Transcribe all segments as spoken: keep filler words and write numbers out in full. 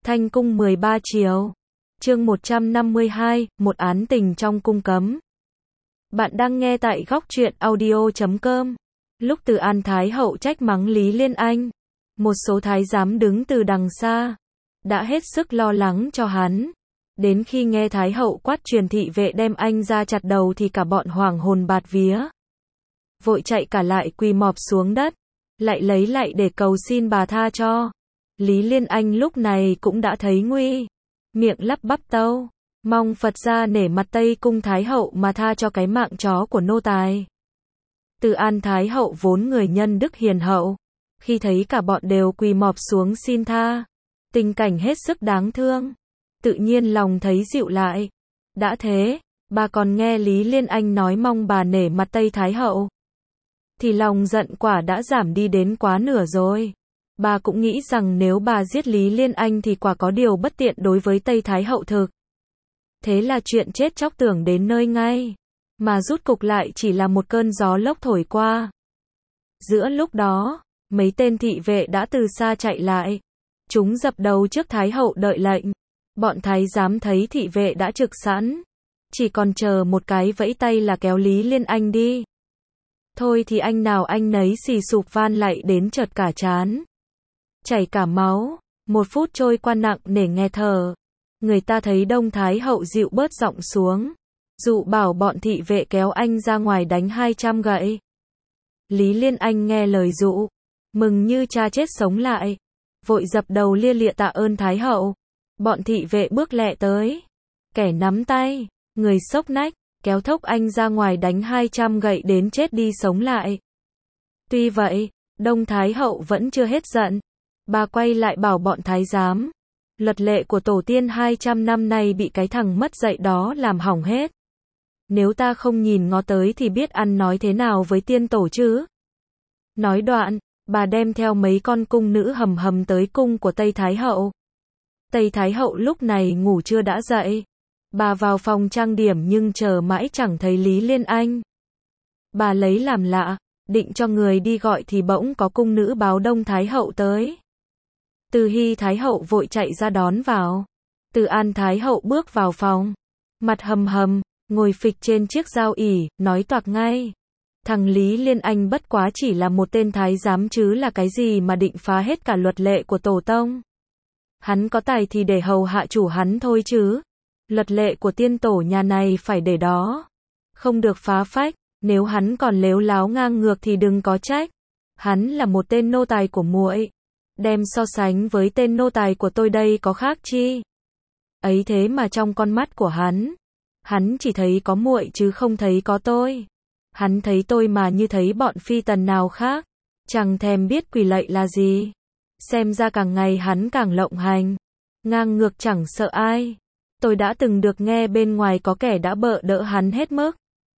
Thanh cung mười ba chiều. Chương một trăm năm mươi hai, một án tình trong cung cấm. Bạn đang nghe tại góc truyện audio chấm com. Lúc Từ An Thái hậu trách mắng Lý Liên Anh, một số thái giám đứng từ đằng xa, đã hết sức lo lắng cho hắn. Đến khi nghe Thái hậu quát truyền thị vệ đem anh ra chặt đầu thì cả bọn hoảng hồn bạt vía. Vội chạy cả lại quỳ mọp xuống đất, lại lấy lại để cầu xin bà tha cho. Lý Liên Anh lúc này cũng đã thấy nguy, miệng lắp bắp tâu, mong Phật ra nể mặt Tây cung Thái hậu mà tha cho cái mạng chó của nô tài. Từ An Thái hậu vốn người nhân đức hiền hậu, khi thấy cả bọn đều quỳ mọp xuống xin tha, tình cảnh hết sức đáng thương, tự nhiên lòng thấy dịu lại. Đã thế, bà còn nghe Lý Liên Anh nói mong bà nể mặt Tây Thái hậu, thì lòng giận quả đã giảm đi đến quá nửa rồi. Bà cũng nghĩ rằng nếu bà giết Lý Liên Anh thì quả có điều bất tiện đối với Tây Thái hậu thực. Thế là chuyện chết chóc tưởng đến nơi ngay, mà rút cục lại chỉ là một cơn gió lốc thổi qua. Giữa lúc đó, mấy tên thị vệ đã từ xa chạy lại. Chúng dập đầu trước Thái hậu đợi lệnh. Bọn thái giám thấy thị vệ đã trực sẵn, chỉ còn chờ một cái vẫy tay là kéo Lý Liên Anh đi. Thôi thì anh nào anh nấy xì sụp van lạy đến chợt cả trán, chảy cả máu. Một phút trôi qua nặng nề nghe thở. Người ta thấy Đông Thái hậu dịu bớt giọng xuống, dụ bảo bọn thị vệ kéo anh ra ngoài đánh hai trăm gậy. Lý Liên Anh nghe lời dụ, mừng như cha chết sống lại, vội dập đầu lia lịa tạ ơn Thái hậu. Bọn thị vệ bước lẹ tới, kẻ nắm tay, người xốc nách, kéo thốc anh ra ngoài đánh hai trăm gậy đến chết đi sống lại. Tuy vậy, Đông Thái hậu vẫn chưa hết giận. Bà quay lại bảo bọn thái giám, luật lệ của tổ tiên hai trăm năm nay bị cái thằng mất dạy đó làm hỏng hết. Nếu ta không nhìn ngó tới thì biết ăn nói thế nào với tiên tổ chứ. Nói đoạn, bà đem theo mấy con cung nữ hầm hầm tới cung của Tây Thái hậu. Tây Thái hậu lúc này ngủ chưa đã dậy. Bà vào phòng trang điểm nhưng chờ mãi chẳng thấy Lý Liên Anh. Bà lấy làm lạ, định cho người đi gọi thì bỗng có cung nữ báo Đông Thái hậu tới. Từ Hy Thái hậu vội chạy ra đón vào. Từ An Thái hậu bước vào phòng, mặt hầm hầm, ngồi phịch trên chiếc giao ỷ, nói toạc ngay. Thằng Lý Liên Anh bất quá chỉ là một tên thái giám chứ là cái gì mà định phá hết cả luật lệ của tổ tông. Hắn có tài thì để hầu hạ chủ hắn thôi chứ. Luật lệ của tiên tổ nhà này phải để đó, không được phá phách. Nếu hắn còn lếu láo ngang ngược thì đừng có trách. Hắn là một tên nô tài của muội, đem so sánh với tên nô tài của tôi đây có khác chi. Ấy thế mà trong con mắt của hắn, hắn chỉ thấy có muội chứ không thấy có tôi. Hắn thấy tôi mà như thấy bọn phi tần nào khác, chẳng thèm biết quỳ lạy là gì. Xem ra càng ngày hắn càng lộng hành, ngang ngược chẳng sợ ai. Tôi đã từng được nghe bên ngoài có kẻ đã bợ đỡ hắn hết mức,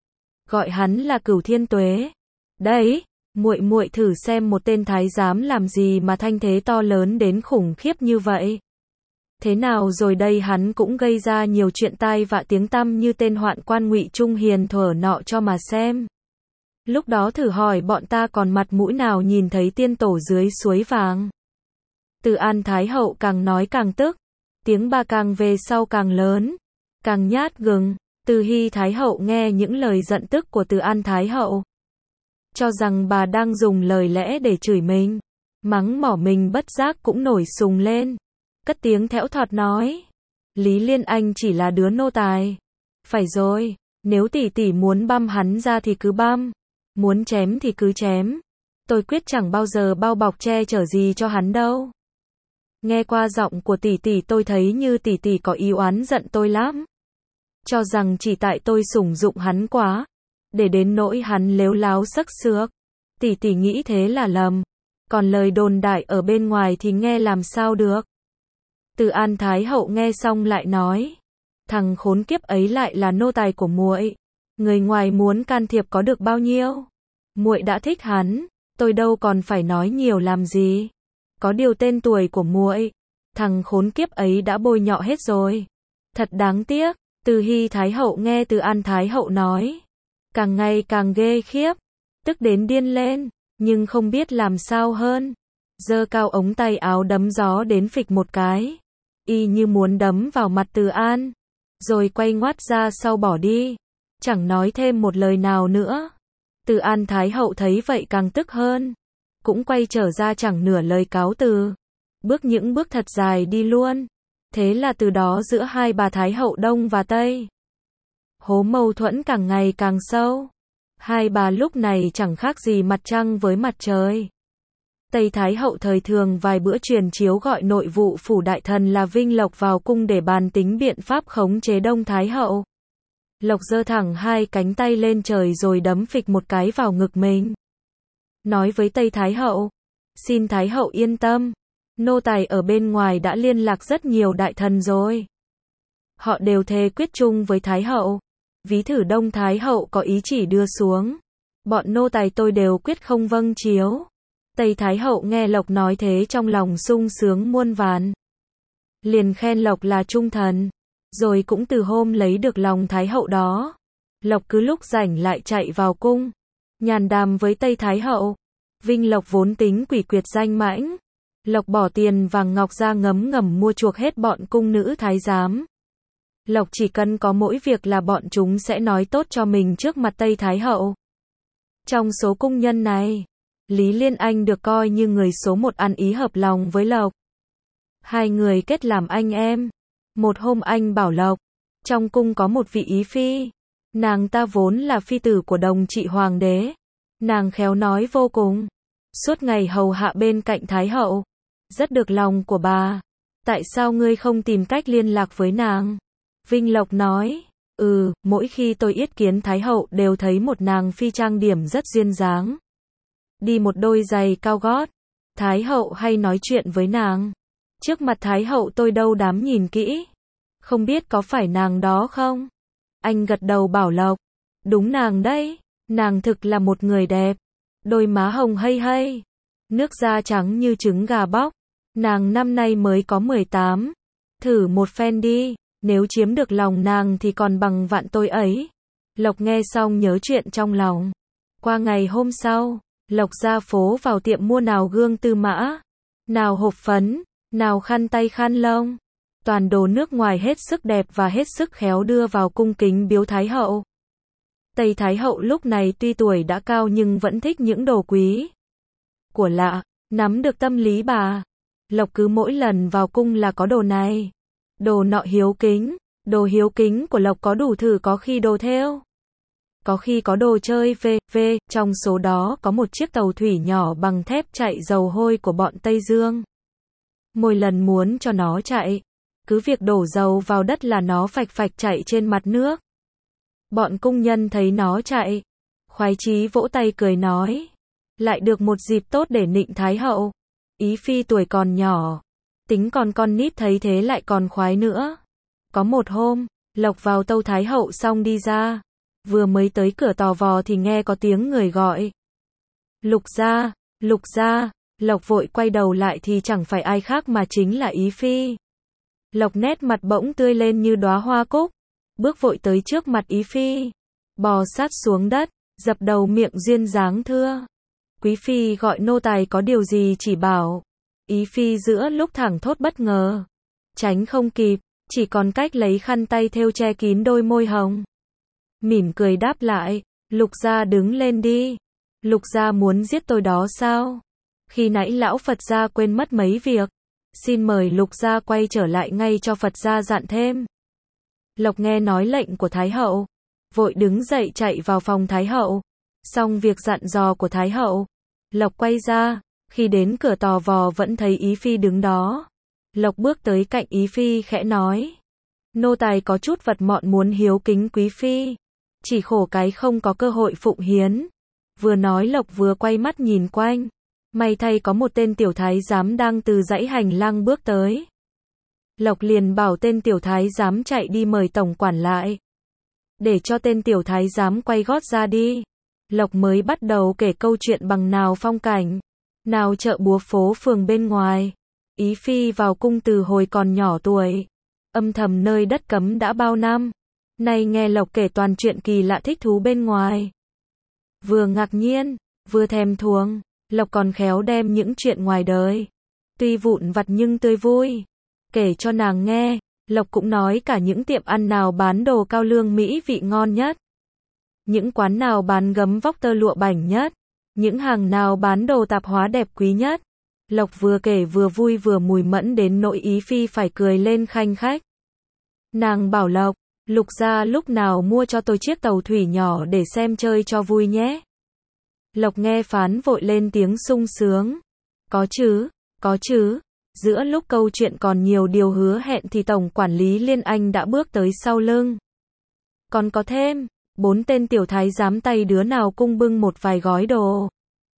gọi hắn là Cửu Thiên Tuế. Đấy, muội muội thử xem một tên thái giám làm gì mà thanh thế to lớn đến khủng khiếp như vậy. Thế nào rồi đây hắn cũng gây ra nhiều chuyện tai vạ tiếng tăm như tên hoạn quan Ngụy Trung Hiền thuở nọ cho mà xem. Lúc đó thử hỏi bọn ta còn mặt mũi nào nhìn thấy tiên tổ dưới suối vàng. Từ An Thái hậu càng nói càng tức, tiếng bà càng về sau càng lớn, càng nhát gừng. Từ Hy Thái hậu nghe những lời giận tức của Từ An Thái hậu, cho rằng bà đang dùng lời lẽ để chửi mình, mắng mỏ mình, bất giác cũng nổi sùng lên, cất tiếng thẽo thọt nói: Lý Liên Anh chỉ là đứa nô tài. Phải rồi, nếu tỷ tỷ muốn băm hắn ra thì cứ băm, muốn chém thì cứ chém. Tôi quyết chẳng bao giờ bao bọc che chở gì cho hắn đâu. Nghe qua giọng của tỷ tỷ tôi thấy như tỷ tỷ có ý oán giận tôi lắm, cho rằng chỉ tại tôi sủng dụng hắn quá, để đến nỗi hắn lếu láo sắc sược. Tỷ tỷ nghĩ thế là lầm, còn lời đồn đại ở bên ngoài thì nghe làm sao được. Từ An Thái hậu nghe xong lại nói: thằng khốn kiếp ấy lại là nô tài của muội, người ngoài muốn can thiệp có được bao nhiêu. Muội đã thích hắn, tôi đâu còn phải nói nhiều làm gì. Có điều tên tuổi của muội, thằng khốn kiếp ấy đã bôi nhọ hết rồi. Thật đáng tiếc. Từ Hy Thái hậu nghe Từ An Thái hậu nói, càng ngày càng ghê khiếp, tức đến điên lên, nhưng không biết làm sao hơn. Giơ cao ống tay áo đấm gió đến phịch một cái. y như muốn đấm vào mặt Từ An, rồi quay ngoắt ra sau bỏ đi, chẳng nói thêm một lời nào nữa. Từ An Thái hậu thấy vậy càng tức hơn, cũng quay trở ra chẳng nửa lời cáo từ, bước những bước thật dài đi luôn. Thế là từ đó giữa hai bà Thái hậu Đông và Tây, hố mâu thuẫn càng ngày càng sâu. Hai bà lúc này chẳng khác gì mặt trăng với mặt trời. Tây Thái hậu thời thường vài bữa truyền chiếu gọi nội vụ phủ đại thần là Vinh Lộc vào cung để bàn tính biện pháp khống chế Đông Thái hậu. Lộc giơ thẳng hai cánh tay lên trời rồi đấm phịch một cái vào ngực mình. Nói với Tây Thái hậu, xin Thái hậu yên tâm, nô tài ở bên ngoài đã liên lạc rất nhiều đại thần rồi. Họ đều thề quyết chung với Thái hậu, ví thử Đông Thái hậu có ý chỉ đưa xuống, bọn nô tài tôi đều quyết không vâng chiếu. Tây Thái hậu nghe Lộc nói thế trong lòng sung sướng muôn vàn, liền khen Lộc là trung thần, rồi cũng từ hôm lấy được lòng Thái hậu đó, Lộc cứ lúc rảnh lại chạy vào cung, nhàn đàm với Tây Thái hậu. Vinh Lộc vốn tính quỷ quyệt danh mãnh, Lộc bỏ tiền vàng ngọc ra ngấm ngầm mua chuộc hết bọn cung nữ thái giám. Lộc chỉ cần có mỗi việc là bọn chúng sẽ nói tốt cho mình trước mặt Tây Thái hậu. Trong số cung nhân này, Lý Liên Anh được coi như người số một ăn ý hợp lòng với Lộc. Hai người kết làm anh em. Một hôm anh bảo Lộc, trong cung có một vị ý phi, nàng ta vốn là phi tử của đồng trị hoàng đế. Nàng khéo nói vô cùng, suốt ngày hầu hạ bên cạnh Thái hậu, rất được lòng của bà. Tại sao ngươi không tìm cách liên lạc với nàng? Vinh Lộc nói, ừ, mỗi khi tôi yết kiến Thái hậu đều thấy một nàng phi trang điểm rất duyên dáng, đi một đôi giày cao gót. Thái hậu hay nói chuyện với nàng. Trước mặt Thái hậu tôi đâu dám nhìn kỹ. Không biết có phải nàng đó không? Anh gật đầu bảo Lộc, đúng nàng đấy. Nàng thực là một người đẹp, đôi má hồng hây hây, nước da trắng như trứng gà bóc. Nàng năm nay mới có mười tám, thử một phen đi, nếu chiếm được lòng nàng thì còn bằng vạn tôi ấy. Lộc nghe xong nhớ chuyện trong lòng. Qua ngày hôm sau, Lộc ra phố vào tiệm mua nào gương tư mã, nào hộp phấn, nào khăn tay khăn lông, toàn đồ nước ngoài hết sức đẹp và hết sức khéo đưa vào cung kính biếu Thái hậu. Tây Thái hậu lúc này tuy tuổi đã cao nhưng vẫn thích những đồ quý của lạ, nắm được tâm lý bà. Lộc cứ mỗi lần vào cung là có đồ này, đồ nọ hiếu kính. Đồ hiếu kính của Lộc có đủ thử, có khi đồ thêu, có khi có đồ chơi về, về, trong số đó có một chiếc tàu thủy nhỏ bằng thép chạy dầu hôi của bọn Tây Dương. Mỗi lần muốn cho nó chạy, cứ việc đổ dầu vào đất là nó phạch phạch chạy trên mặt nước. Bọn cung nhân thấy nó chạy, khoái chí vỗ tay cười nói, lại được một dịp tốt để nịnh Thái hậu. Ý phi tuổi còn nhỏ, tính còn con nít thấy thế lại còn khoái nữa. Có một hôm, Lộc vào tâu Thái hậu xong đi ra, vừa mới tới cửa tò vò thì nghe có tiếng người gọi. Lục gia, Lục gia. Lộc vội quay đầu lại thì chẳng phải ai khác mà chính là Ý phi. Lộc nét mặt bỗng tươi lên như đóa hoa cúc, bước vội tới trước mặt Ý phi, bò sát xuống đất, dập đầu miệng duyên dáng thưa. Quý phi gọi nô tài có điều gì chỉ bảo. Ý phi giữa lúc thẳng thốt bất ngờ, tránh không kịp, chỉ còn cách lấy khăn tay thêu che kín đôi môi hồng. Mỉm cười đáp lại, Lục gia đứng lên đi. Lục gia muốn giết tôi đó sao? Khi nãy lão Phật gia quên mất mấy việc, xin mời Lục gia quay trở lại ngay cho Phật gia dặn thêm. Lộc nghe nói lệnh của Thái hậu, vội đứng dậy chạy vào phòng Thái hậu. Xong việc dặn dò của Thái hậu, Lộc quay ra, khi đến cửa tò vò vẫn thấy Ý phi đứng đó. Lộc bước tới cạnh Ý phi khẽ nói, nô tài có chút vật mọn muốn hiếu kính quý phi, chỉ khổ cái không có cơ hội phụng hiến. Vừa nói Lộc vừa quay mắt nhìn quanh, may thay có một tên tiểu thái giám đang từ dãy hành lang bước tới. Lộc liền bảo tên tiểu thái giám chạy đi mời tổng quản lại, để cho tên tiểu thái giám quay gót ra đi. Lộc mới bắt đầu kể câu chuyện bằng nào phong cảnh, nào chợ búa phố phường bên ngoài. Ý phi vào cung từ hồi còn nhỏ tuổi, âm thầm nơi đất cấm đã bao năm. Nay nghe Lộc kể toàn chuyện kỳ lạ thích thú bên ngoài, vừa ngạc nhiên, vừa thèm thuồng. Lộc còn khéo đem những chuyện ngoài đời, tuy vụn vặt nhưng tươi vui, kể cho nàng nghe, Lộc cũng nói cả những tiệm ăn nào bán đồ cao lương mỹ vị ngon nhất, những quán nào bán gấm vóc tơ lụa bảnh nhất, những hàng nào bán đồ tạp hóa đẹp quý nhất. Lộc vừa kể vừa vui vừa mùi mẫn đến nỗi Ý Phi phải cười lên khanh khách. Nàng bảo Lộc, Lục gia lúc nào mua cho tôi chiếc tàu thủy nhỏ để xem chơi cho vui nhé. Lộc nghe phán vội lên tiếng sung sướng. Có chứ, có chứ. Giữa lúc câu chuyện còn nhiều điều hứa hẹn thì tổng quản lý Liên Anh đã bước tới sau lưng. Còn có thêm, bốn tên tiểu thái giám tay đứa nào cung bưng một vài gói đồ.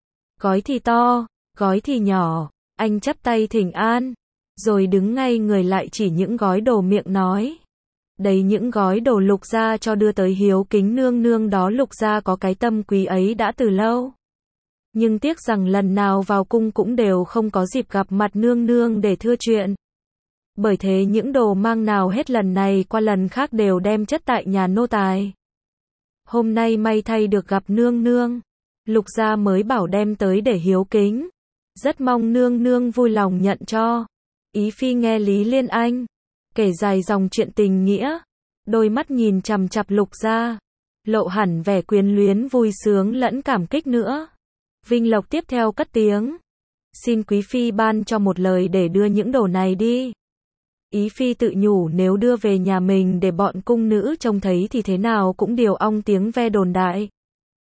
Gói thì to, gói thì nhỏ, anh chắp tay thỉnh an, rồi đứng ngay người lại chỉ những gói đồ miệng nói. Đấy những gói đồ Lục gia cho đưa tới hiếu kính nương nương đó. Lục gia có cái tâm quý ấy đã từ lâu. Nhưng tiếc rằng lần nào vào cung cũng đều không có dịp gặp mặt nương nương để thưa chuyện. Bởi thế những đồ mang nào hết lần này qua lần khác đều đem chất tại nhà nô tài. Hôm nay may thay được gặp nương nương, Lục gia mới bảo đem tới để hiếu kính. Rất mong nương nương vui lòng nhận cho. Ý Phi nghe Lý Liên Anh kể dài dòng chuyện tình nghĩa, đôi mắt nhìn chằm chằm Lục gia, lộ hẳn vẻ quyến luyến vui sướng lẫn cảm kích nữa. Vinh Lộc tiếp theo cất tiếng. Xin quý phi ban cho một lời để đưa những đồ này đi. Ý Phi tự nhủ nếu đưa về nhà mình để bọn cung nữ trông thấy thì thế nào cũng điều ong tiếng ve đồn đại.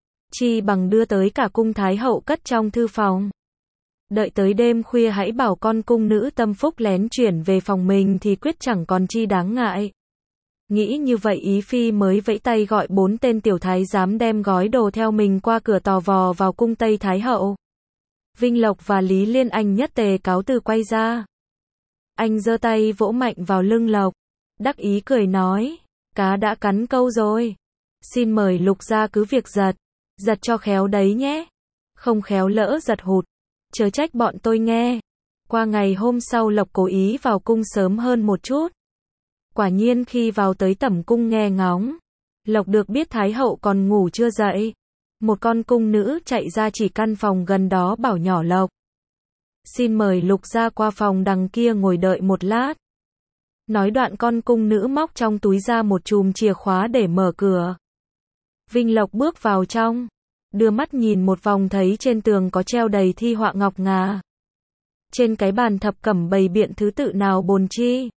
Chi bằng đưa tới cả cung thái hậu cất trong thư phòng. Đợi tới đêm khuya hãy bảo con cung nữ tâm phúc lén chuyển về phòng mình thì quyết chẳng còn chi đáng ngại. Nghĩ như vậy Ý Phi mới vẫy tay gọi bốn tên tiểu thái giám đem gói đồ theo mình qua cửa tò vò vào cung Tây Thái Hậu. Vinh Lộc và Lý Liên Anh nhất tề cáo từ quay ra. Anh giơ tay vỗ mạnh vào lưng Lộc, đắc ý cười nói, cá đã cắn câu rồi. Xin mời Lục gia cứ việc giật, giật cho khéo đấy nhé. Không khéo lỡ giật hụt, chớ trách bọn tôi nghe. Qua ngày hôm sau Lộc cố ý vào cung sớm hơn một chút. Quả nhiên khi vào tới tẩm cung nghe ngóng, Lộc được biết Thái hậu còn ngủ chưa dậy. Một con cung nữ chạy ra chỉ căn phòng gần đó bảo nhỏ Lộc. Xin mời Lục gia qua phòng đằng kia ngồi đợi một lát. Nói đoạn con cung nữ móc trong túi ra một chùm chìa khóa để mở cửa. Vinh Lộc bước vào trong, đưa mắt nhìn một vòng thấy trên tường có treo đầy thi họa ngọc ngà. Trên cái bàn thập cẩm bày biện thứ tự nào bồn chi,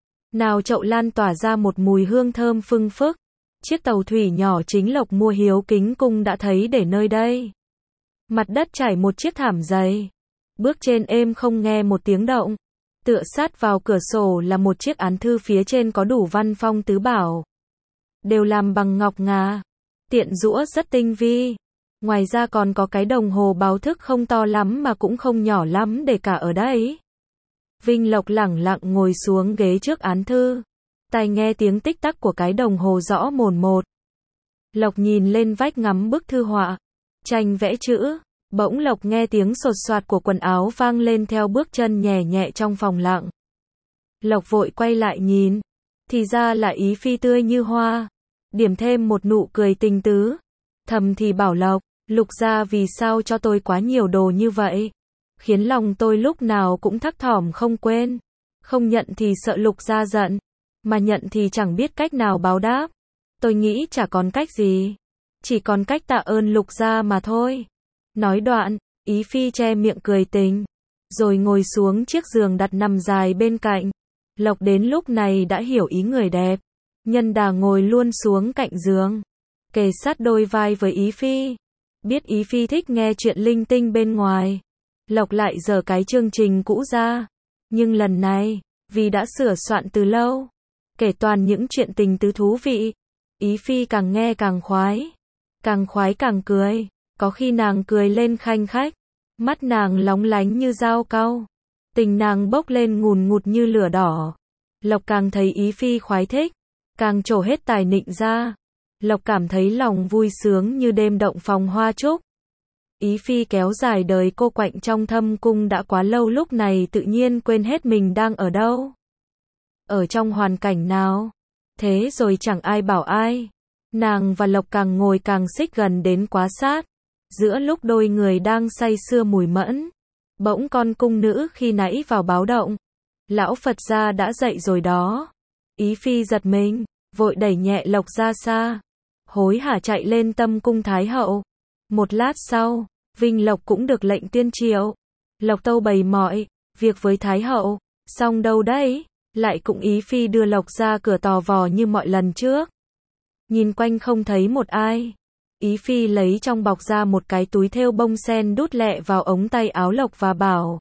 nào chậu lan tỏa ra một mùi hương thơm phưng phức. Chiếc tàu thủy nhỏ chính Lộc mua hiếu kính cung đã thấy để nơi đây. Mặt đất trải một chiếc thảm dày, bước trên êm không nghe một tiếng động. Tựa sát vào cửa sổ là một chiếc án thư, phía trên có đủ văn phong tứ bảo, đều làm bằng ngọc ngà, tiện rũa rất tinh vi. Ngoài ra còn có cái đồng hồ báo thức không to lắm mà cũng không nhỏ lắm để cả ở đấy. Vinh Lộc lẳng lặng ngồi xuống ghế trước án thư, tai nghe tiếng tích tắc của cái đồng hồ rõ mồn một. Lộc nhìn lên vách ngắm bức thư họa, tranh vẽ chữ. Bỗng Lộc nghe tiếng sột soạt của quần áo vang lên theo bước chân nhẹ nhẹ trong phòng lặng. Lộc vội quay lại nhìn, thì ra là Ý Phi tươi như hoa, điểm thêm một nụ cười tình tứ. Thầm thì bảo Lộc, Lục gia vì sao cho tôi quá nhiều đồ như vậy, khiến lòng tôi lúc nào cũng thắc thỏm không quên. Không nhận thì sợ Lục gia giận, mà nhận thì chẳng biết cách nào báo đáp. Tôi nghĩ chả còn cách gì, chỉ còn cách tạ ơn Lục gia mà thôi. Nói đoạn, Ý Phi che miệng cười tình, rồi ngồi xuống chiếc giường đặt nằm dài bên cạnh. Lộc đến lúc này đã hiểu ý người đẹp, nhân đà ngồi luôn xuống cạnh giường, kề sát đôi vai với Ý Phi. Biết Ý Phi thích nghe chuyện linh tinh bên ngoài, Lộc lại dở cái chương trình cũ ra. Nhưng lần này, vì đã sửa soạn từ lâu, kể toàn những chuyện tình tứ thú vị, Ý Phi càng nghe càng khoái, càng khoái càng cười. Có khi nàng cười lên khanh khách, mắt nàng lóng lánh như dao cau, tình nàng bốc lên ngùn ngụt như lửa đỏ. Lộc càng thấy Ý Phi khoái thích, càng trổ hết tài nịnh ra. Lộc cảm thấy lòng vui sướng như đêm động phòng hoa trúc. Ý Phi kéo dài đời cô quạnh trong thâm cung đã quá lâu, lúc này tự nhiên quên hết mình đang ở đâu, ở trong hoàn cảnh nào. Thế rồi chẳng ai bảo ai, nàng và Lộc càng ngồi càng xích gần đến quá sát. Giữa lúc đôi người đang say sưa mùi mẫn, bỗng con cung nữ khi nãy vào báo động. Lão Phật gia đã dậy rồi đó. Ý Phi giật mình, vội đẩy nhẹ Lộc ra xa. Hối hả chạy lên tâm cung Thái hậu. Một lát sau, Vinh Lộc cũng được lệnh tuyên triệu. Lộc tâu bày mọi việc với Thái hậu, xong đâu đấy, lại cũng Ý Phi đưa Lộc ra cửa tò vò như mọi lần trước. Nhìn quanh không thấy một ai. Ý Phi lấy trong bọc ra một cái túi thêu bông sen đút lẹ vào ống tay áo Lộc và bảo.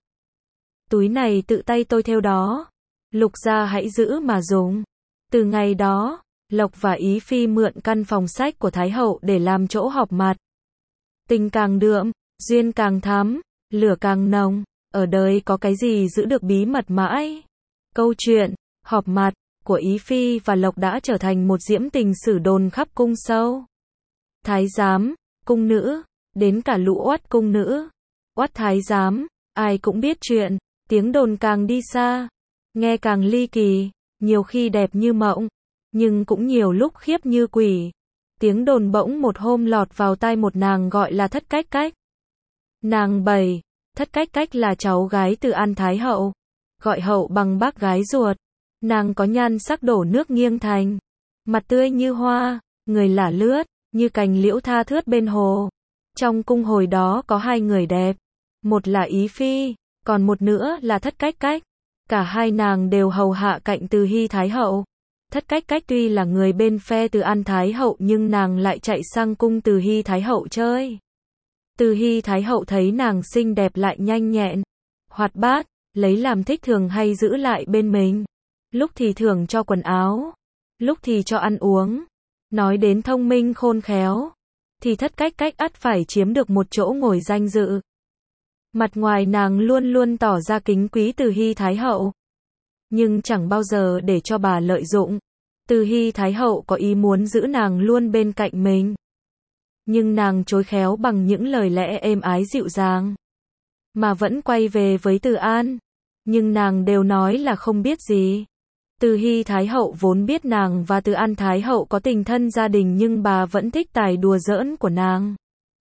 Túi này tự tay tôi thêu đó. Lục gia hãy giữ mà dùng. Từ ngày đó, Lộc và Ý Phi mượn căn phòng sách của Thái hậu để làm chỗ họp mặt. Tình càng đượm, duyên càng thắm, lửa càng nồng, ở đời có cái gì giữ được bí mật mãi. Câu chuyện, họp mặt, của Ý Phi và Lộc đã trở thành một diễm tình sử đồn khắp cung sâu. Thái giám, cung nữ, đến cả lũ oát cung nữ, oát thái giám, ai cũng biết chuyện, tiếng đồn càng đi xa, nghe càng ly kỳ, nhiều khi đẹp như mộng, nhưng cũng nhiều lúc khiếp như quỷ. Tiếng đồn bỗng một hôm lọt vào tai một nàng gọi là Thất Cách Cách. Nàng bày, Thất Cách Cách là cháu gái Từ An Thái hậu, gọi hậu bằng bác gái ruột. Nàng có nhan sắc đổ nước nghiêng thành, mặt tươi như hoa, người lả lướt, như cành liễu tha thướt bên hồ. Trong cung hồi đó có hai người đẹp, một là Ý Phi, còn một nữa là Thất Cách Cách. Cả hai nàng đều hầu hạ cạnh Từ Hy Thái hậu. Thất Cách Cách tuy là người bên phe Từ An Thái hậu nhưng nàng lại chạy sang cung Từ Hy Thái hậu chơi. Từ Hy Thái hậu thấy nàng xinh đẹp lại nhanh nhẹn, hoạt bát, lấy làm thích thường hay giữ lại bên mình. Lúc thì thưởng cho quần áo, lúc thì cho ăn uống. Nói đến thông minh khôn khéo, thì Thất Cách Cách ắt phải chiếm được một chỗ ngồi danh dự. Mặt ngoài nàng luôn luôn tỏ ra kính quý Từ Hy Thái hậu, nhưng chẳng bao giờ để cho bà lợi dụng. Từ Hy Thái hậu có ý muốn giữ nàng luôn bên cạnh mình, nhưng nàng chối khéo bằng những lời lẽ êm ái dịu dàng, mà vẫn quay về với Từ An, nhưng nàng đều nói là không biết gì. Từ Hy Thái hậu vốn biết nàng và Từ An Thái hậu có tình thân gia đình nhưng bà vẫn thích tài đùa giỡn của nàng.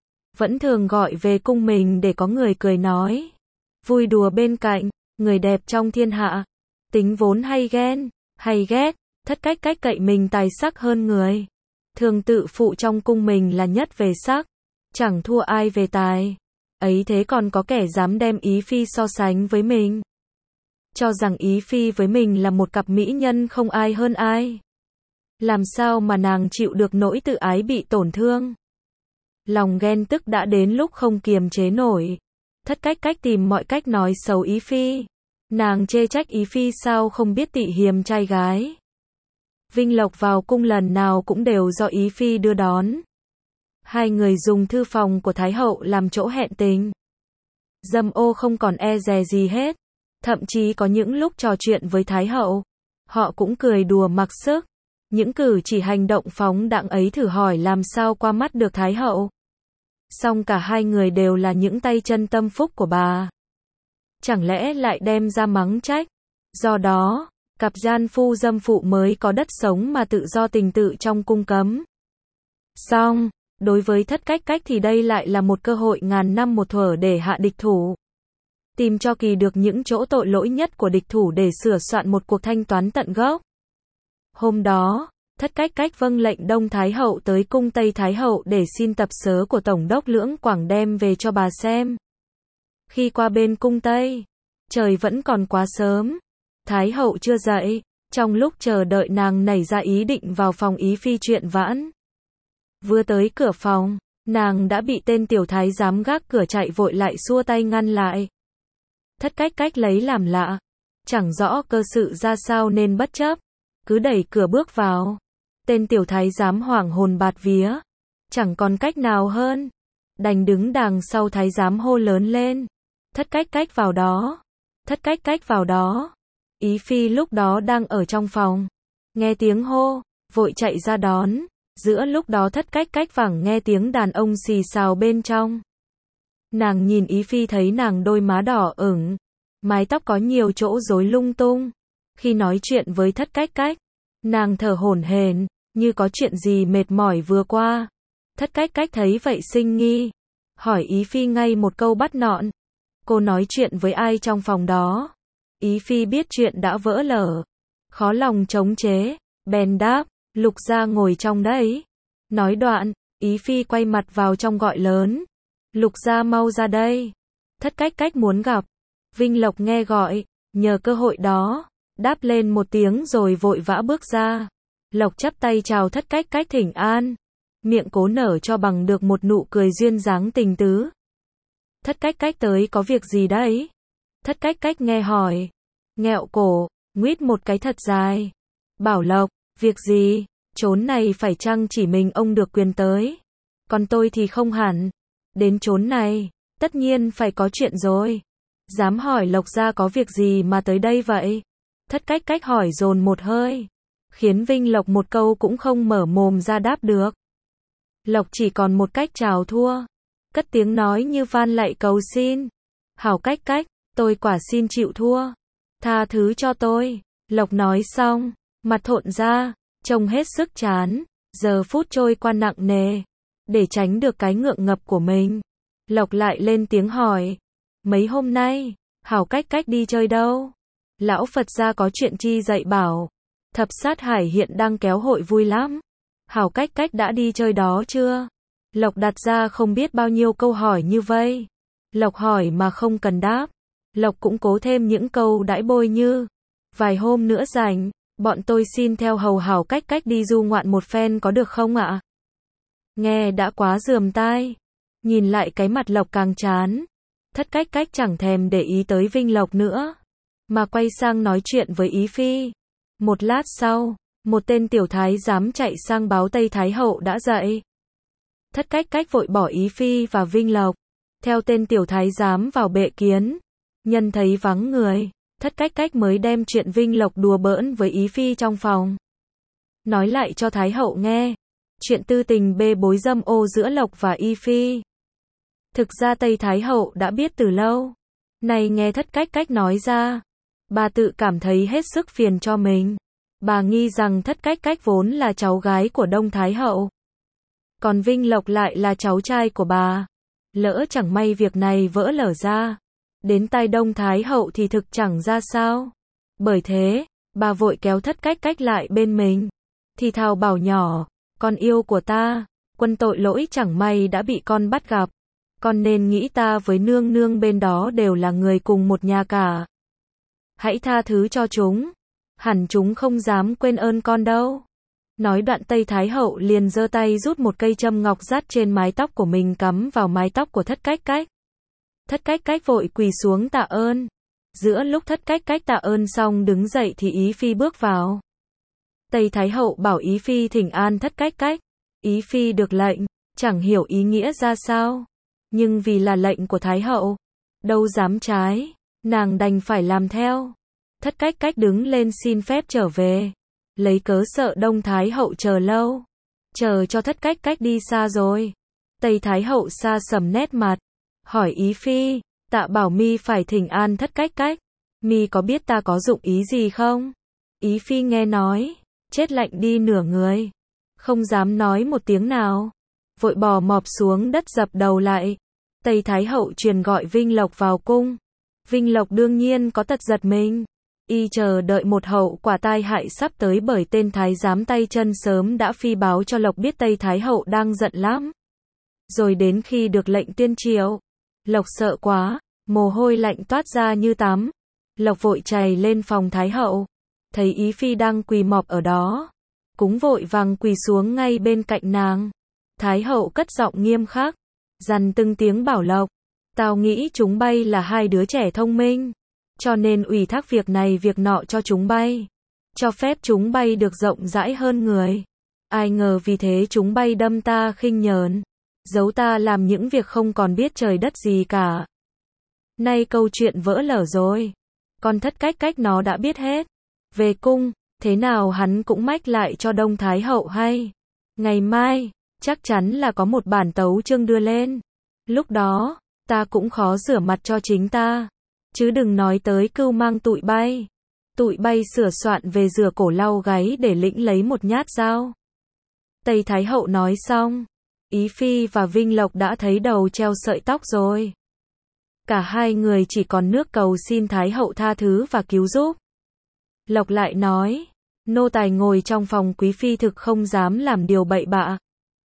Vẫn thường gọi về cung mình để có người cười nói, vui đùa bên cạnh, người đẹp trong thiên hạ. Tính vốn hay ghen, hay ghét, Thất Cách Cách cậy mình tài sắc hơn người. Thường tự phụ trong cung mình là nhất về sắc, chẳng thua ai về tài. Ấy thế còn có kẻ dám đem Ý Phi so sánh với mình. Cho rằng Ý Phi với mình là một cặp mỹ nhân không ai hơn ai. Làm sao mà nàng chịu được nỗi tự ái bị tổn thương. Lòng ghen tức đã đến lúc không kiềm chế nổi. Thất Cách Cách tìm mọi cách nói xấu Ý Phi. Nàng chê trách Ý Phi sao không biết tị hiềm trai gái. Vinh Lộc vào cung lần nào cũng đều do Ý Phi đưa đón. Hai người dùng thư phòng của Thái hậu làm chỗ hẹn tình. Dâm ô không còn e dè gì hết. Thậm chí có những lúc trò chuyện với Thái hậu, họ cũng cười đùa mặc sức. Những cử chỉ hành động phóng đãng ấy thử hỏi làm sao qua mắt được Thái hậu. Song cả hai người đều là những tay chân tâm phúc của bà. Chẳng lẽ lại đem ra mắng trách. Do đó, cặp gian phu dâm phụ mới có đất sống mà tự do tình tự trong cung cấm. Song, đối với Thất Cách Cách thì đây lại là một cơ hội ngàn năm một thuở để hạ địch thủ. Tìm cho kỳ được những chỗ tội lỗi nhất của địch thủ để sửa soạn một cuộc thanh toán tận gốc. Hôm đó, Thất Cách Cách vâng lệnh Đông Thái hậu tới cung Tây Thái hậu để xin tập sớ của Tổng đốc Lưỡng Quảng đem về cho bà xem. Khi qua bên cung Tây, trời vẫn còn quá sớm. Thái hậu chưa dậy, trong lúc chờ đợi nàng nảy ra ý định vào phòng Ý Phi chuyện vãn. Vừa tới cửa phòng, nàng đã bị tên tiểu thái giám gác cửa chạy vội lại xua tay ngăn lại. Thất Cách Cách lấy làm lạ, chẳng rõ cơ sự ra sao nên bất chấp, cứ đẩy cửa bước vào. Tên tiểu thái giám hoảng hồn bạt vía, chẳng còn cách nào hơn, đành đứng đằng sau thái giám hô lớn lên. Thất Cách Cách vào đó, Thất Cách Cách vào đó. Ý Phi lúc đó đang ở trong phòng, nghe tiếng hô, vội chạy ra đón. Giữa lúc đó Thất Cách Cách vẳng nghe tiếng đàn ông xì xào bên trong. Nàng nhìn Ý Phi thấy nàng đôi má đỏ ửng, mái tóc có nhiều chỗ rối lung tung. Khi nói chuyện với Thất Cách Cách, nàng thở hổn hển, như có chuyện gì mệt mỏi vừa qua. Thất Cách Cách thấy vậy sinh nghi, hỏi Ý Phi ngay một câu bắt nọn. Cô nói chuyện với ai trong phòng đó? Ý Phi biết chuyện đã vỡ lở, khó lòng chống chế, bèn đáp, Lục gia ngồi trong đấy. Nói đoạn, Ý Phi quay mặt vào trong gọi lớn, Lục gia mau ra đây. Thất Cách Cách muốn gặp. Vinh Lộc nghe gọi, nhờ cơ hội đó, đáp lên một tiếng rồi vội vã bước ra. Lộc chắp tay chào Thất Cách Cách thỉnh an, miệng cố nở cho bằng được một nụ cười duyên dáng tình tứ. Thất Cách Cách tới có việc gì đấy? Thất Cách Cách nghe hỏi, nghẹo cổ, nguýt một cái thật dài. Bảo Lộc, việc gì? Chốn này phải chăng chỉ mình ông được quyền tới? Còn tôi thì không hẳn. Đến chốn này, tất nhiên phải có chuyện rồi. Dám hỏi Lộc gia có việc gì mà tới đây vậy? Thất Cách Cách hỏi dồn một hơi, khiến Vinh Lộc một câu cũng không mở mồm ra đáp được. Lộc chỉ còn một cách chào thua, cất tiếng nói như van lạy cầu xin. Hảo Cách Cách, tôi quả xin chịu thua. Tha thứ cho tôi. Lộc nói xong, mặt thộn ra, trông hết sức chán, giờ phút trôi qua nặng nề. Để tránh được cái ngượng ngập của mình, Lộc lại lên tiếng hỏi, mấy hôm nay, Hảo Cách Cách đi chơi đâu? Lão Phật gia có chuyện chi dạy bảo, Thập Sát Hải hiện đang kéo hội vui lắm. Hảo Cách Cách đã đi chơi đó chưa? Lộc đặt ra không biết bao nhiêu câu hỏi như vây. Lộc hỏi mà không cần đáp. Lộc cũng cố thêm những câu đãi bôi như, vài hôm nữa rảnh, bọn tôi xin theo hầu Hảo Cách Cách đi du ngoạn một phen có được không ạ? Nghe đã quá rườm tai. Nhìn lại cái mặt Lộc càng chán. Thất Cách Cách chẳng thèm để ý tới Vinh Lộc nữa, mà quay sang nói chuyện với Ý Phi. Một lát sau, một tên tiểu thái giám chạy sang báo Tây Thái Hậu đã dậy. Thất Cách Cách vội bỏ Ý Phi và Vinh Lộc, theo tên tiểu thái giám vào bệ kiến. Nhân thấy vắng người, Thất Cách Cách mới đem chuyện Vinh Lộc đùa bỡn với Ý Phi trong phòng nói lại cho Thái Hậu nghe. Chuyện tư tình bê bối dâm ô giữa Lộc và Ý Phi, thực ra Tây Thái Hậu đã biết từ lâu. Này nghe Thất Cách Cách nói ra, bà tự cảm thấy hết sức phiền cho mình. Bà nghi rằng Thất Cách Cách vốn là cháu gái của Đông Thái Hậu, còn Vinh Lộc lại là cháu trai của bà. Lỡ chẳng may việc này vỡ lở ra, đến tai Đông Thái Hậu thì thực chẳng ra sao. Bởi thế, bà vội kéo Thất Cách Cách lại bên mình, thì thào bảo nhỏ, con yêu của ta, quân tội lỗi chẳng may đã bị con bắt gặp. Con nên nghĩ ta với nương nương bên đó đều là người cùng một nhà cả. Hãy tha thứ cho chúng, hẳn chúng không dám quên ơn con đâu. Nói đoạn Tây Thái Hậu liền giơ tay rút một cây châm ngọc dắt trên mái tóc của mình cắm vào mái tóc của Thất Cách Cách. Thất Cách Cách vội quỳ xuống tạ ơn. Giữa lúc Thất Cách Cách tạ ơn xong đứng dậy thì Ý Phi bước vào. Tây Thái Hậu bảo Ý Phi thỉnh an Thất Cách Cách. Ý Phi được lệnh, chẳng hiểu ý nghĩa ra sao, nhưng vì là lệnh của Thái Hậu, đâu dám trái, nàng đành phải làm theo. Thất Cách Cách đứng lên xin phép trở về, lấy cớ sợ Đông Thái Hậu chờ lâu, chờ cho Thất Cách Cách đi xa rồi. Tây Thái Hậu sa sầm nét mặt, hỏi Ý Phi, tạ bảo mi phải thỉnh an Thất Cách Cách, mi có biết ta có dụng ý gì không? Ý Phi nghe nói, chết lạnh đi nửa người, không dám nói một tiếng nào, vội bò mọp xuống đất dập đầu lại. Tây Thái Hậu truyền gọi Vinh Lộc vào cung. Vinh Lộc đương nhiên có tật giật mình, y chờ đợi một hậu quả tai hại sắp tới, bởi tên thái giám tay chân sớm đã phi báo cho Lộc biết Tây Thái Hậu đang giận lắm. Rồi đến khi được lệnh tuyên triều, Lộc sợ quá, mồ hôi lạnh toát ra như tắm. Lộc vội chạy lên phòng Thái Hậu, thấy Ý Phi đang quỳ mọp ở đó, cũng vội vàng quỳ xuống ngay bên cạnh nàng. Thái Hậu cất giọng nghiêm khắc, dằn từng tiếng bảo Lộc, tao nghĩ chúng bay là hai đứa trẻ thông minh, cho nên ủy thác việc này việc nọ cho chúng bay, cho phép chúng bay được rộng rãi hơn người. Ai ngờ vì thế chúng bay đâm ta khinh nhờn, giấu ta làm những việc không còn biết trời đất gì cả. Nay câu chuyện vỡ lở rồi, con Thất Cách Cách nó đã biết hết. Về cung, thế nào hắn cũng mách lại cho Đông Thái Hậu hay. Ngày mai, chắc chắn là có một bản tấu chương đưa lên. Lúc đó, ta cũng khó rửa mặt cho chính ta, chứ đừng nói tới cưu mang tụi bay. Tụi bay sửa soạn về rửa cổ lau gáy để lĩnh lấy một nhát dao. Tây Thái Hậu nói xong, Ý Phi và Vinh Lộc đã thấy đầu treo sợi tóc rồi. Cả hai người chỉ còn nước cầu xin Thái hậu tha thứ và cứu giúp. Lộc lại nói, nô tài ngồi trong phòng quý phi thực không dám làm điều bậy bạ.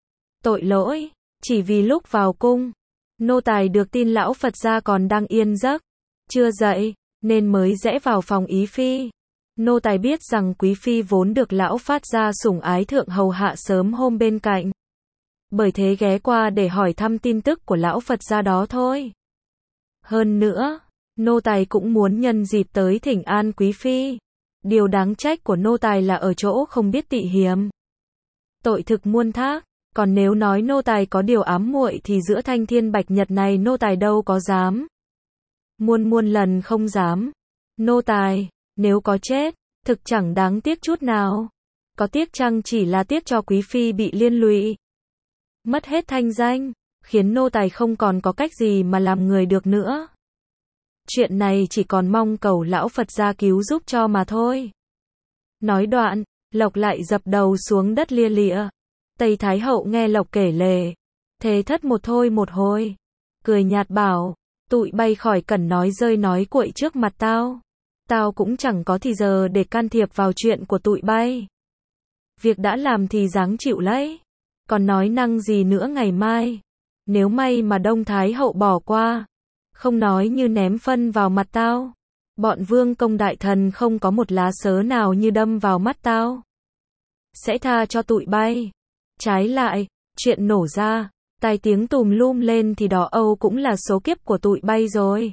Tội lỗi, chỉ vì lúc vào cung, nô tài được tin lão Phật gia còn đang yên giấc, chưa dậy, nên mới rẽ vào phòng ý phi. Nô tài biết rằng quý phi vốn được lão phát gia sủng ái thượng hầu hạ sớm hôm bên cạnh. Bởi thế ghé qua để hỏi thăm tin tức của lão Phật gia đó thôi. Hơn nữa, nô tài cũng muốn nhân dịp tới thỉnh an quý phi. Điều đáng trách của nô tài là ở chỗ không biết tị hiềm. Tội thực muôn thác, còn nếu nói nô tài có điều ám muội thì giữa thanh thiên bạch nhật này nô tài đâu có dám. Muôn muôn lần không dám. Nô tài, nếu có chết, thực chẳng đáng tiếc chút nào. Có tiếc chăng chỉ là tiếc cho quý phi bị liên lụy. Mất hết thanh danh, khiến nô tài không còn có cách gì mà làm người được nữa. Chuyện này chỉ còn mong cầu lão Phật gia cứu giúp cho mà thôi. Nói đoạn, Lộc lại dập đầu xuống đất lia lịa. Tây Thái hậu nghe Lộc kể lể, thế thất một thôi một hồi. Cười nhạt bảo, tụi bay khỏi cần nói rơi nói cuội trước mặt tao. Tao cũng chẳng có thì giờ để can thiệp vào chuyện của tụi bay. Việc đã làm thì ráng chịu lấy. Còn nói năng gì nữa ngày mai. Nếu may mà Đông Thái hậu bỏ qua, không nói như ném phân vào mặt tao. Bọn vương công đại thần không có một lá sớ nào như đâm vào mắt tao. Sẽ tha cho tụi bay. Trái lại, chuyện nổ ra, tai tiếng tùm lum lên thì đó âu cũng là số kiếp của tụi bay rồi.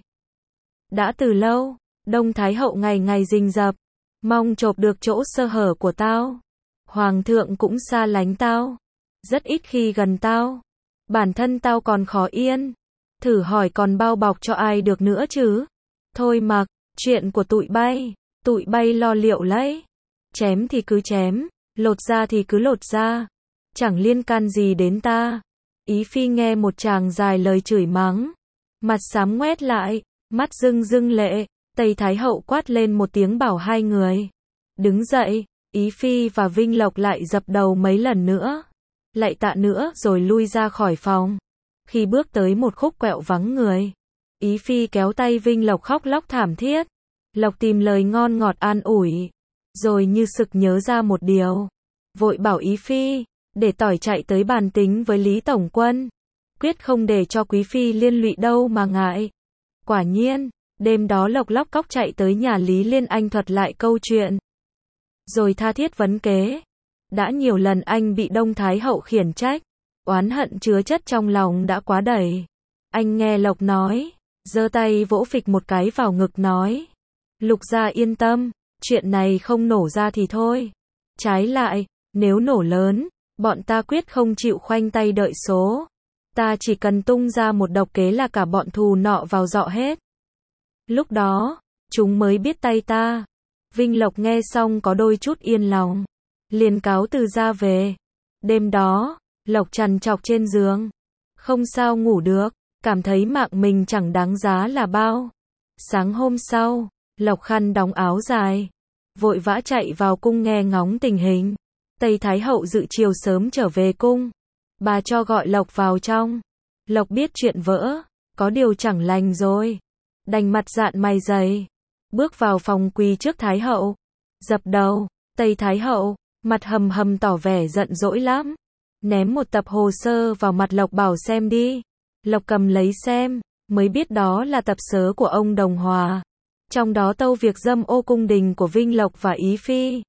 Đã từ lâu, Đông Thái hậu ngày ngày rình rập, mong chộp được chỗ sơ hở của tao. Hoàng thượng cũng xa lánh tao, rất ít khi gần tao. Bản thân tao còn khó yên. Thử hỏi còn bao bọc cho ai được nữa chứ. Thôi mặc, chuyện của tụi bay, tụi bay lo liệu lấy. Chém thì cứ chém, lột ra thì cứ lột ra. Chẳng liên can gì đến ta. Ý phi nghe một tràng dài lời chửi mắng. Mặt xám ngoét lại, mắt rưng rưng lệ. Tây Thái hậu quát lên một tiếng bảo hai người đứng dậy. Ý phi và Vinh Lộc lại dập đầu mấy lần nữa. Lại tạ nữa rồi lui ra khỏi phòng. Khi bước tới một khúc quẹo vắng người, Ý phi kéo tay Vinh Lộc khóc lóc thảm thiết. Lộc tìm lời ngon ngọt an ủi, rồi như sực nhớ ra một điều, vội bảo Ý phi để tỏi chạy tới bàn tính với Lý Tổng Quân, quyết không để cho quý phi liên lụy đâu mà ngại. Quả nhiên, đêm đó Lộc lóc cóc chạy tới nhà Lý Liên Anh thuật lại câu chuyện, rồi tha thiết vấn kế. Đã nhiều lần anh bị Đông Thái hậu khiển trách, oán hận chứa chất trong lòng đã quá đầy. Anh nghe Lộc nói, giơ tay vỗ phịch một cái vào ngực nói, Lục gia yên tâm, chuyện này không nổ ra thì thôi. Trái lại, nếu nổ lớn, bọn ta quyết không chịu khoanh tay đợi số. Ta chỉ cần tung ra một độc kế là cả bọn thù nọ vào dọ hết. Lúc đó, chúng mới biết tay ta. Vinh Lộc nghe xong có đôi chút yên lòng, liền cáo từ ra về. Đêm đó, Lộc trằn trọc trên giường, không sao ngủ được, cảm thấy mạng mình chẳng đáng giá là bao. Sáng hôm sau, Lộc khăn đóng áo dài, vội vã chạy vào cung nghe ngóng tình hình. Tây Thái hậu dự chiều sớm trở về cung. Bà cho gọi Lộc vào trong. Lộc biết chuyện vỡ, có điều chẳng lành rồi. Đành mặt dạn mày dày, bước vào phòng quỳ trước Thái hậu, dập đầu. Tây Thái hậu, mặt hầm hầm tỏ vẻ giận dỗi lắm. Ném một tập hồ sơ vào mặt Lộc bảo xem đi. Lộc cầm lấy xem, mới biết đó là tập sớ của ông Đồng Hòa. Trong đó tâu việc dâm ô cung đình của Vinh Lộc và Ý phi.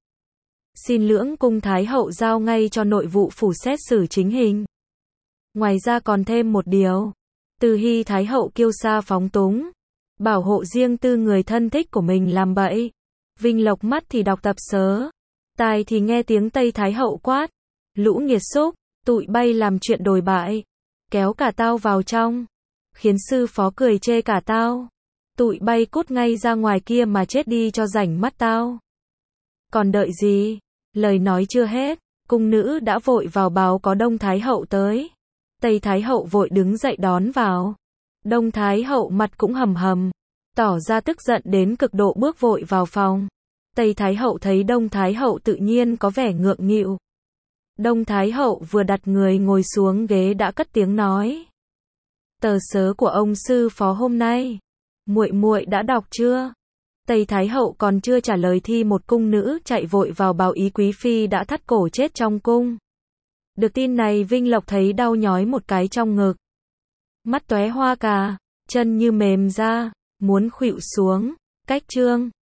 Xin lưỡng cung Thái hậu giao ngay cho nội vụ phủ xét xử chính hình. Ngoài ra còn thêm một điều, Từ Hy Thái hậu kiêu sa phóng túng, bảo hộ riêng tư người thân thích của mình làm bậy. Vinh Lộc mắt thì đọc tập sớ, tai thì nghe tiếng Tây Thái hậu quát, lũ nghiệt xúc, tụi bay làm chuyện đồi bại, kéo cả tao vào trong, khiến sư phó cười chê cả tao. Tụi bay cút ngay ra ngoài kia mà chết đi cho rảnh mắt tao. Còn đợi gì? Lời nói chưa hết, cung nữ đã vội vào báo có Đông Thái hậu tới. Tây Thái hậu vội đứng dậy đón vào. Đông Thái hậu mặt cũng hầm hầm, tỏ ra tức giận đến cực độ bước vội vào phòng. Tây Thái hậu thấy Đông Thái hậu tự nhiên có vẻ ngượng nghịu. Đông Thái hậu vừa đặt người ngồi xuống ghế đã cất tiếng nói, Tờ sớ của ông sư phó hôm nay, muội muội đã đọc chưa? Tây Thái hậu còn chưa trả lời thì một cung nữ chạy vội vào báo ý quý phi đã thắt cổ chết trong cung. Được tin này Vinh Lộc thấy đau nhói một cái trong ngực. Mắt tóe hoa cà, chân như mềm ra, muốn khuỵu xuống. Cách chương